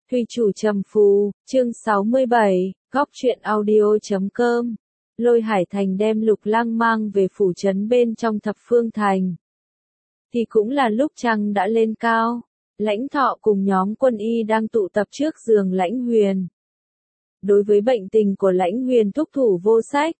Thủy chủ trầm phù, chương 67, góc truyện audio.com. Lôi Hải Thành đem Lục Lăng mang về phủ trấn bên trong Thập Phương Thành. Thì cũng là lúc trăng đã lên cao, Lãnh Thọ cùng nhóm quân y đang tụ tập trước giường Lãnh Huyền. Đối với bệnh tình của Lãnh Huyền thúc thủ vô sách,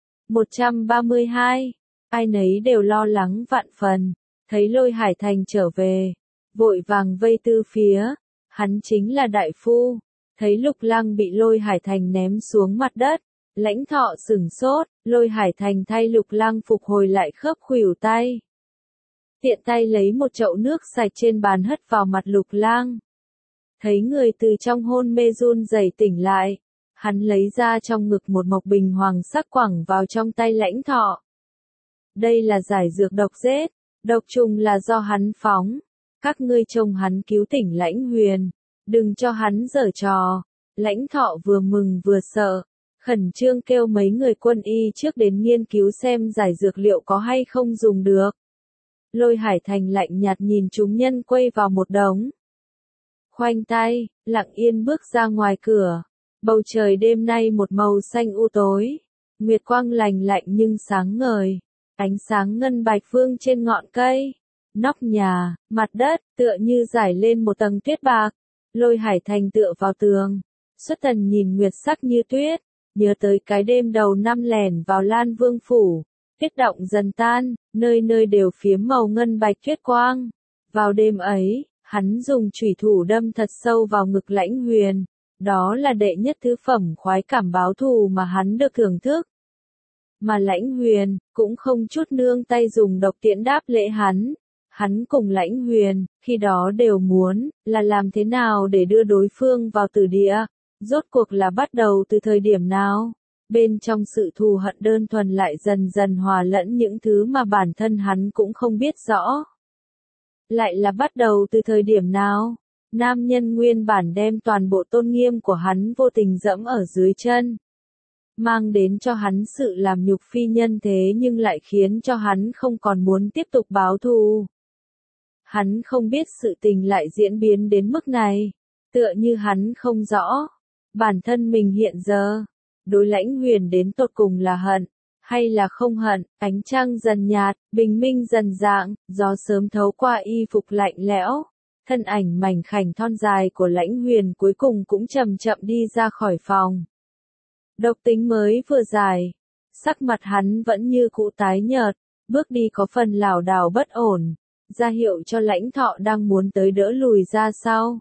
132, ai nấy đều lo lắng vạn phần, thấy Lôi Hải Thành trở về, vội vàng vây tư phía. Hắn chính là đại phu, thấy Lục Lăng bị Lôi Hải Thành ném xuống mặt đất, Lãnh Thọ sửng sốt, Lôi Hải Thành thay Lục Lăng phục hồi lại khớp khuỷu tay. Tiện tay lấy một chậu nước sạch trên bàn hất vào mặt Lục Lăng. Thấy người từ trong hôn mê run rẩy tỉnh lại, hắn lấy ra trong ngực một mộc bình hoàng sắc quẳng vào trong tay Lãnh Thọ. Đây là giải dược độc rết, độc trùng là do hắn phóng. Các ngươi trông hắn cứu tỉnh Lãnh Huyền, đừng cho hắn giở trò. Lãnh Thọ vừa mừng vừa sợ, khẩn trương kêu mấy người quân y trước đến nghiên cứu xem giải dược liệu có hay không dùng được. Lôi Hải Thành lạnh nhạt nhìn chúng nhân quây vào một đống. Khoanh tay, lặng yên bước ra ngoài cửa. Bầu trời đêm nay một màu xanh u tối, nguyệt quang lành lạnh nhưng sáng ngời, ánh sáng ngân bạch vương trên ngọn cây. Nóc nhà, mặt đất, tựa như rải lên một tầng tuyết bạc. Lôi Hải Thành tựa vào tường. Xuất Thần nhìn nguyệt sắc như tuyết, nhớ tới cái đêm đầu năm lẻn vào Lan Vương phủ. Tuyết động dần tan, nơi nơi đều phiếm màu ngân bạch tuyết quang. Vào đêm ấy, hắn dùng chủy thủ đâm thật sâu vào ngực Lãnh Huyền. Đó là đệ nhất thứ phẩm khoái cảm báo thù mà hắn được thưởng thức. Mà Lãnh Huyền, cũng không chút nương tay dùng độc tiễn đáp lễ hắn. Hắn cùng Lãnh Huyền, khi đó đều muốn, là làm thế nào để đưa đối phương vào tử địa, rốt cuộc là bắt đầu từ thời điểm nào, bên trong sự thù hận đơn thuần lại dần dần hòa lẫn những thứ mà bản thân hắn cũng không biết rõ. Lại là bắt đầu từ thời điểm nào, nam nhân nguyên bản đem toàn bộ tôn nghiêm của hắn vô tình dẫm ở dưới chân. Mang đến cho hắn sự làm nhục phi nhân thế nhưng lại khiến cho hắn không còn muốn tiếp tục báo thù. Hắn không biết sự tình lại diễn biến đến mức này, tựa như hắn không rõ, bản thân mình hiện giờ, đối Lãnh Huyền đến tột cùng là hận, hay là không hận. Ánh trăng dần nhạt, bình minh dần rạng, gió sớm thấu qua y phục lạnh lẽo, thân ảnh mảnh khảnh thon dài của Lãnh Huyền cuối cùng cũng chậm chậm đi ra khỏi phòng. Độc tính mới vừa giải, sắc mặt hắn vẫn như cũ tái nhợt, bước đi có phần lảo đảo bất ổn. Ra hiệu cho Lãnh Thọ đang muốn tới đỡ lùi ra sau.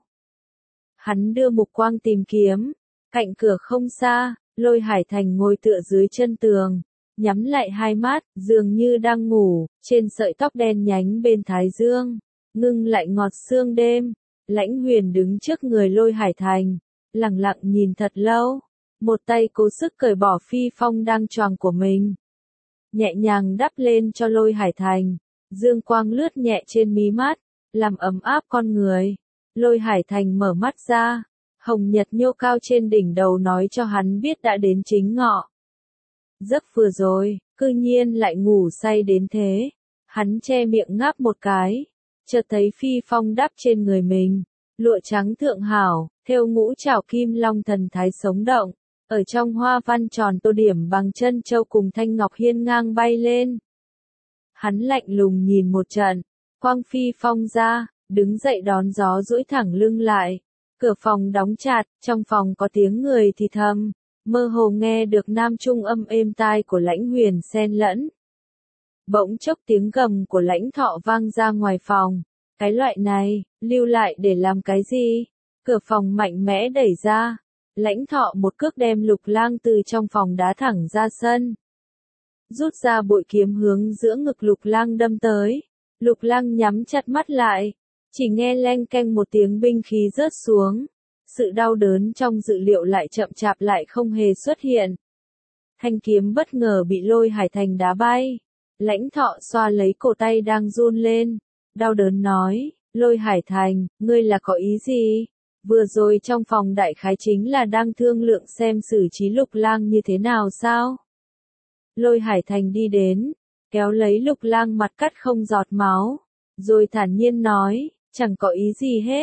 Hắn đưa mục quang tìm kiếm, cạnh cửa không xa, Lôi Hải Thành ngồi tựa dưới chân tường, nhắm lại hai mắt, dường như đang ngủ, trên sợi tóc đen nhánh bên thái dương, ngưng lại ngọt sương đêm. Lãnh Huyền đứng trước người Lôi Hải Thành, lặng lặng nhìn thật lâu, một tay cố sức cởi bỏ phi phong đang choàng của mình, nhẹ nhàng đắp lên cho Lôi Hải Thành. Dương quang lướt nhẹ trên mí mắt, làm ấm áp con người. Lôi Hải Thành mở mắt ra, hồng nhật nhô cao trên đỉnh đầu nói cho hắn biết đã đến chính ngọ. Giấc vừa rồi, cư nhiên lại ngủ say đến thế. Hắn che miệng ngáp một cái, chợt thấy phi phong đắp trên người mình, lụa trắng thượng hảo, thêu ngũ trảo kim long thần thái sống động, ở trong hoa văn tròn tô điểm bằng chân châu cùng thanh ngọc hiên ngang bay lên. Hắn lạnh lùng nhìn một trận, quang phi phong ra, đứng dậy đón gió duỗi thẳng lưng lại. Cửa phòng đóng chặt, trong phòng có tiếng người thì thầm, mơ hồ nghe được nam trung âm êm tai của Lãnh Huyền xen lẫn. Bỗng chốc tiếng gầm của Lãnh Thọ vang ra ngoài phòng, cái loại này, lưu lại để làm cái gì? Cửa phòng mạnh mẽ đẩy ra, Lãnh Thọ một cước đem Lục Lăng từ trong phòng đá thẳng ra sân. Rút ra bội kiếm hướng giữa ngực Lục Lăng đâm tới. Lục Lăng nhắm chặt mắt lại, chỉ nghe leng keng một tiếng binh khí rớt xuống. Sự đau đớn trong dự liệu lại chậm chạp lại không hề xuất hiện. Thanh kiếm bất ngờ bị Lôi Hải Thành đá bay. Lãnh Thọ xoa lấy cổ tay đang run lên, đau đớn nói, Lôi Hải Thành, ngươi là có ý gì? Vừa rồi trong phòng đại khái chính là đang thương lượng xem xử trí Lục Lăng như thế nào sao? Lôi Hải Thành đi đến, kéo lấy Lục Lăng mặt cắt không giọt máu, rồi thản nhiên nói, chẳng có ý gì hết,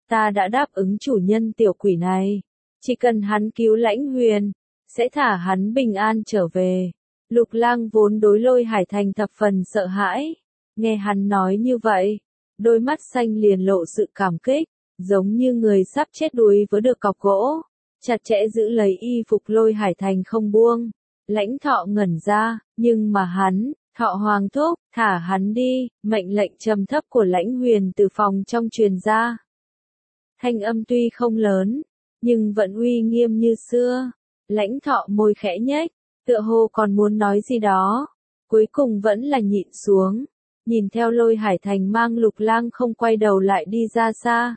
ta đã đáp ứng chủ nhân tiểu quỷ này. Chỉ cần hắn cứu Lãnh Huyền, sẽ thả hắn bình an trở về. Lục Lang vốn đối Lôi Hải Thành thập phần sợ hãi. Nghe hắn nói như vậy, đôi mắt xanh liền lộ sự cảm kích, giống như người sắp chết đuối với được cọc gỗ, chặt chẽ giữ lấy y phục Lôi Hải Thành không buông. Lãnh Thọ ngẩn ra, nhưng mà hắn, Thọ Hoàng thúc, thả hắn đi, mệnh lệnh trầm thấp của Lãnh Huyền từ phòng trong truyền ra. Thanh âm tuy không lớn, nhưng vẫn uy nghiêm như xưa. Lãnh Thọ môi khẽ nhếch, tựa hồ còn muốn nói gì đó, cuối cùng vẫn là nhịn xuống, nhìn theo Lôi Hải Thành mang Lục Lang không quay đầu lại đi ra xa.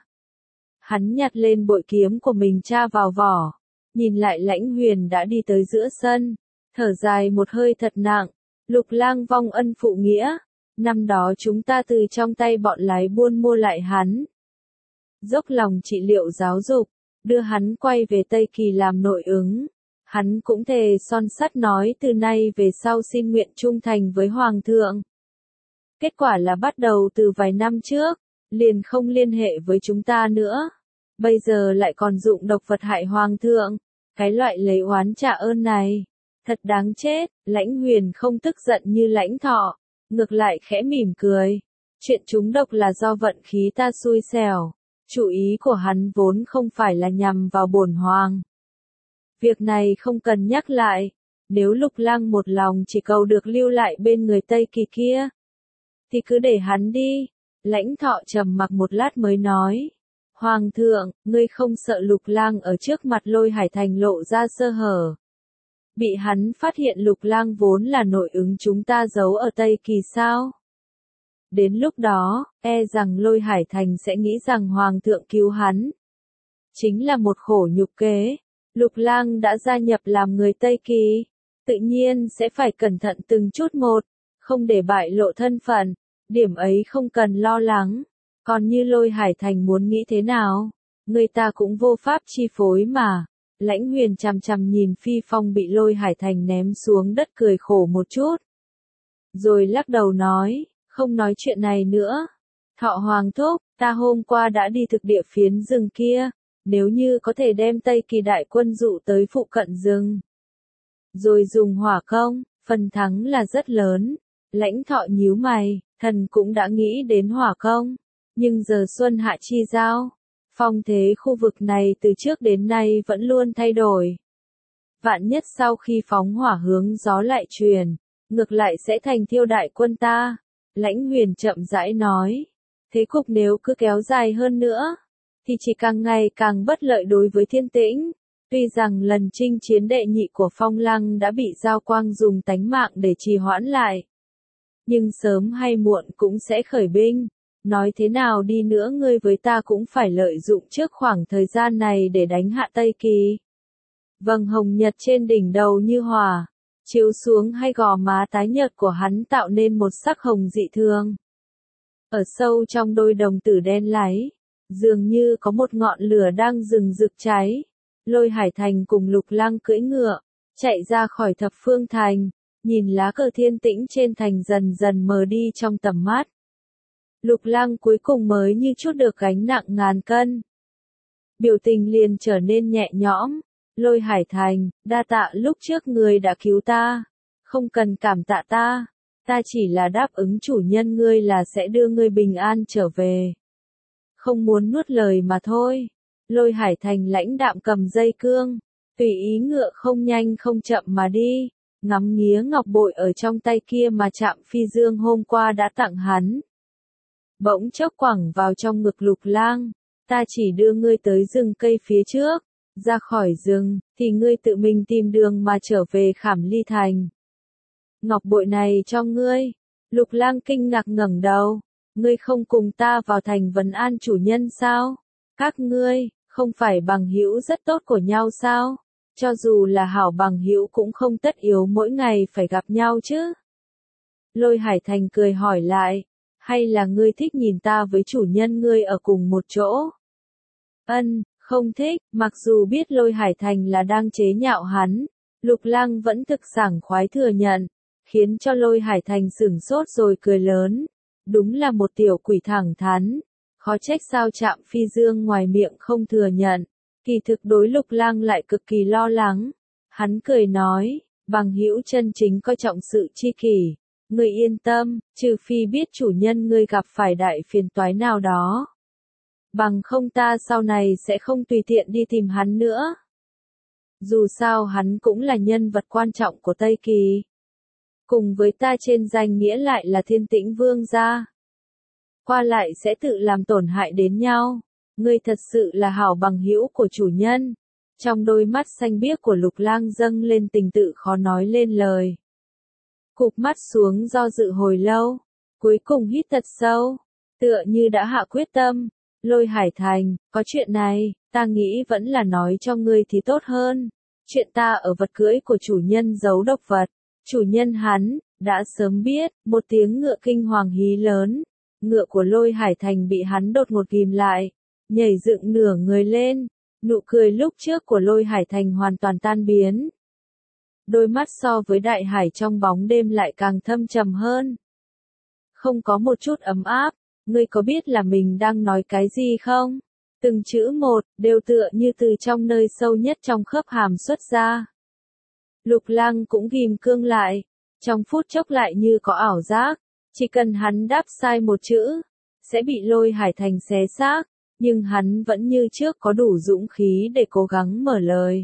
Hắn nhặt lên bội kiếm của mình tra vào vỏ, nhìn lại Lãnh Huyền đã đi tới giữa sân, thở dài một hơi thật nặng. Lục Lang vong ân phụ nghĩa, năm đó chúng ta từ trong tay bọn lái buôn mua lại hắn. Dốc lòng trị liệu giáo dục, đưa hắn quay về Tây Kỳ làm nội ứng. Hắn cũng thề son sắt nói từ nay về sau xin nguyện trung thành với Hoàng thượng. Kết quả là bắt đầu từ vài năm trước, liền không liên hệ với chúng ta nữa. Bây giờ lại còn dụng độc vật hại Hoàng thượng. Cái loại lấy oán trả ơn này, thật đáng chết. Lãnh Huyền không tức giận như Lãnh Thọ, ngược lại khẽ mỉm cười. Chuyện trúng độc là do vận khí ta xui xẻo. Chủ ý của hắn vốn không phải là nhằm vào bổn hoàng. Việc này không cần nhắc lại. Nếu Lục Lang một lòng chỉ cầu được lưu lại bên người Tây Kỳ kia, thì cứ để hắn đi. Lãnh Thọ trầm mặc một lát mới nói. Hoàng thượng, ngươi không sợ Lục Lang ở trước mặt Lôi Hải Thành lộ ra sơ hở. Bị hắn phát hiện Lục Lang vốn là nội ứng chúng ta giấu ở Tây Kỳ sao? Đến lúc đó, e rằng Lôi Hải Thành sẽ nghĩ rằng Hoàng thượng cứu hắn. Chính là một khổ nhục kế. Lục Lang đã gia nhập làm người Tây Kỳ, tự nhiên sẽ phải cẩn thận từng chút một, không để bại lộ thân phận, điểm ấy không cần lo lắng. Còn như Lôi Hải Thành muốn nghĩ thế nào, người ta cũng vô pháp chi phối mà. Lãnh Huyền chằm chằm nhìn Phi Phong bị Lôi Hải Thành ném xuống đất cười khổ một chút. Rồi lắc đầu nói, không nói chuyện này nữa. Thọ Hoàng thúc, ta hôm qua đã đi thực địa phiến rừng kia. Nếu như có thể đem Tây Kỳ đại quân dụ tới phụ cận rừng, rồi dùng hỏa công, phần thắng là rất lớn. Lãnh Thọ nhíu mày, thần cũng đã nghĩ đến hỏa công, nhưng giờ xuân hạ chi giao, phong thế khu vực này từ trước đến nay vẫn luôn thay đổi. Vạn nhất sau khi phóng hỏa hướng gió lại truyền, ngược lại sẽ thành thiêu đại quân ta. Lãnh Huyền chậm rãi nói, thế cục nếu cứ kéo dài hơn nữa, thì chỉ càng ngày càng bất lợi đối với Thiên Tĩnh. Tuy rằng lần chinh chiến đệ nhị của Phong Lăng đã bị Giao Quang dùng tánh mạng để trì hoãn lại, nhưng sớm hay muộn cũng sẽ khởi binh. Nói thế nào đi nữa ngươi với ta cũng phải lợi dụng trước khoảng thời gian này để đánh hạ Tây Kỳ. Vầng hồng nhật trên đỉnh đầu như hỏa, chiếu xuống hai gò má tái nhợt của hắn tạo nên một sắc hồng dị thường. Ở sâu trong đôi đồng tử đen láy, dường như có một ngọn lửa đang rừng rực cháy. Lôi Hải Thành cùng Lục Lang cưỡi ngựa, chạy ra khỏi Thập Phương Thành, nhìn lá cờ Thiên Tĩnh trên thành dần dần mờ đi trong tầm mắt. Lục Lang cuối cùng mới như chút được gánh nặng ngàn cân. Biểu tình liền trở nên nhẹ nhõm. Lôi Hải Thành, đa tạ lúc trước ngươi đã cứu ta. Không cần cảm tạ ta. Ta chỉ là đáp ứng chủ nhân ngươi là sẽ đưa ngươi bình an trở về. Không muốn nuốt lời mà thôi. Lôi Hải Thành lãnh đạm cầm dây cương, tùy ý ngựa không nhanh không chậm mà đi, ngắm nghía ngọc bội ở trong tay kia mà Trạm Phi Dương hôm qua đã tặng hắn. Bỗng chốc quẳng vào trong ngực Lục Lang, ta chỉ đưa ngươi tới rừng cây phía trước, ra khỏi rừng, thì ngươi tự mình tìm đường mà trở về Khảm Ly Thành. Ngọc bội này cho ngươi. Lục Lang kinh ngạc ngẩng đầu, ngươi không cùng ta vào thành vấn an chủ nhân sao? Các ngươi, không phải bằng hữu rất tốt của nhau sao? Cho dù là hảo bằng hữu cũng không tất yếu mỗi ngày phải gặp nhau chứ. Lôi Hải Thành cười hỏi lại, hay là ngươi thích nhìn ta với chủ nhân ngươi ở cùng một chỗ? Không thích. Mặc dù biết Lôi Hải Thành là đang chế nhạo hắn, Lục Lang vẫn thực sảng khoái thừa nhận, khiến cho Lôi Hải Thành sửng sốt rồi cười lớn. Đúng là một tiểu quỷ thẳng thắn, Khó trách sao Trạm Phi Dương ngoài miệng không thừa nhận, kỳ thực đối Lục Lang lại cực kỳ lo lắng. Hắn cười nói, bằng hữu chân chính coi trọng sự chi kỷ, ngươi yên tâm, trừ phi biết chủ nhân ngươi gặp phải đại phiền toái nào đó. Bằng không ta sau này sẽ không tùy tiện đi tìm hắn nữa. Dù sao hắn cũng là nhân vật quan trọng của Tây Kỳ. Cùng với ta trên danh nghĩa lại là Thiên Tĩnh Vương gia. Qua lại sẽ tự làm tổn hại đến nhau. Ngươi thật sự là hảo bằng hữu của chủ nhân. Trong đôi mắt xanh biếc của Lục Lang dâng lên tình tự khó nói lên lời. Cụp mắt xuống do dự hồi lâu, cuối cùng hít thật sâu, tựa như đã hạ quyết tâm. Lôi Hải Thành, có chuyện này, ta nghĩ vẫn là nói cho ngươi thì tốt hơn. Chuyện ta ở vật cưỡi của chủ nhân giấu độc vật. Chủ nhân hắn, đã sớm biết, một tiếng ngựa kinh hoàng hí lớn. Ngựa của Lôi Hải Thành bị hắn đột ngột ghim lại, nhảy dựng nửa người lên. Nụ cười lúc trước của Lôi Hải Thành hoàn toàn tan biến. Đôi mắt so với đại hải trong bóng đêm lại càng thâm trầm hơn. Không có một chút ấm áp, ngươi có biết là mình đang nói cái gì không? Từng chữ một, đều tựa như từ trong nơi sâu nhất trong khớp hàm xuất ra. Lục Lang cũng ghim cương lại, trong phút chốc lại như có ảo giác, chỉ cần hắn đáp sai một chữ, sẽ bị Lôi Hải Thành xé xác, nhưng hắn vẫn như trước có đủ dũng khí để cố gắng mở lời.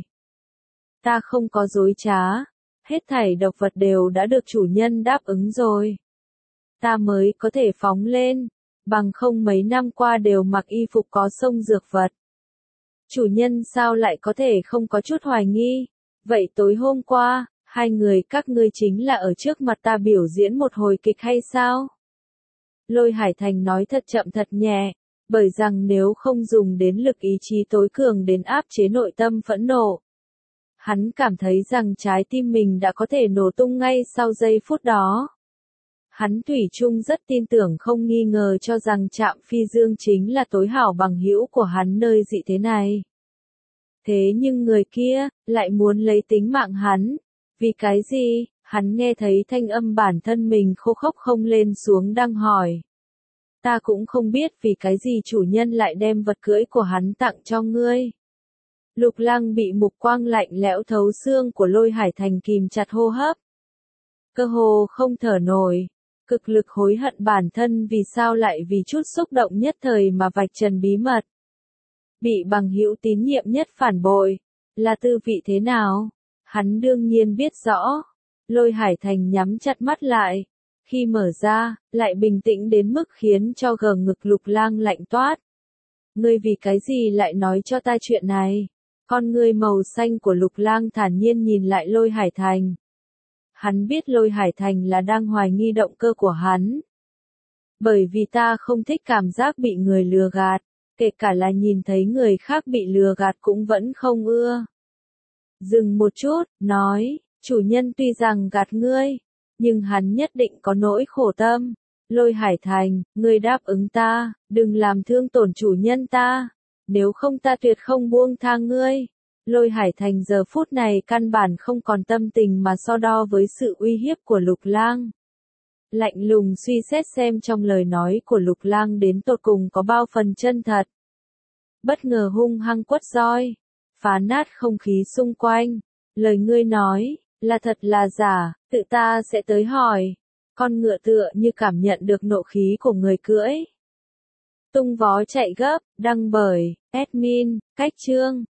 Ta không có dối trá, hết thảy độc vật đều đã được chủ nhân đáp ứng rồi. Ta mới có thể phóng lên, bằng không mấy năm qua đều mặc y phục có xông dược vật. Chủ nhân sao lại có thể không có chút hoài nghi? Vậy tối hôm qua, hai người các ngươi chính là ở trước mặt ta biểu diễn một hồi kịch hay sao? Lôi Hải Thành nói thật chậm thật nhẹ, bởi rằng nếu không dùng đến lực ý chí tối cường đến áp chế nội tâm phẫn nộ. Hắn cảm thấy rằng trái tim mình đã có thể nổ tung ngay sau giây phút đó. Hắn thủy chung rất tin tưởng không nghi ngờ cho rằng Trạm Phi Dương chính là tối hảo bằng hữu của hắn nơi dị thế này. Thế nhưng người kia, lại muốn lấy tính mạng hắn. Vì cái gì? Hắn nghe thấy thanh âm bản thân mình khô khốc không lên xuống đang hỏi. Ta cũng không biết vì cái gì chủ nhân lại đem vật cưỡi của hắn tặng cho ngươi. Lục Lang bị mục quang lạnh lẽo thấu xương của Lôi Hải Thành kìm chặt hô hấp. Cơ hồ không thở nổi, cực lực hối hận bản thân vì sao lại vì chút xúc động nhất thời mà vạch trần bí mật. Bị bằng hữu tín nhiệm nhất phản bội, là tư vị thế nào? Hắn đương nhiên biết rõ. Lôi Hải Thành nhắm chặt mắt lại, khi mở ra, lại bình tĩnh đến mức khiến cho gờ ngực Lục Lang lạnh toát. Ngươi vì cái gì lại nói cho ta chuyện này? Con ngươi màu xanh của Lục Lang thản nhiên nhìn lại Lôi Hải Thành. Hắn biết Lôi Hải Thành là đang hoài nghi động cơ của hắn. Bởi vì ta không thích cảm giác bị người lừa gạt, kể cả là nhìn thấy người khác bị lừa gạt cũng vẫn không ưa. Dừng một chút, nói, chủ nhân tuy rằng gạt ngươi, nhưng hắn nhất định có nỗi khổ tâm. Lôi Hải Thành, ngươi đáp ứng ta, đừng làm thương tổn chủ nhân ta. Nếu không ta tuyệt không buông tha ngươi. Lôi Hải Thành giờ phút này căn bản không còn tâm tình mà so đo với sự uy hiếp của Lục Lang. Lạnh lùng suy xét xem trong lời nói của Lục Lang đến tột cùng có bao phần chân thật. Bất ngờ hung hăng quất roi, phá nát không khí xung quanh. Lời ngươi nói, là thật là giả, tự ta sẽ tới hỏi. Con ngựa tựa như cảm nhận được nộ khí của người cưỡi. Tung vó chạy gấp, đăng bởi, admin, cách chương.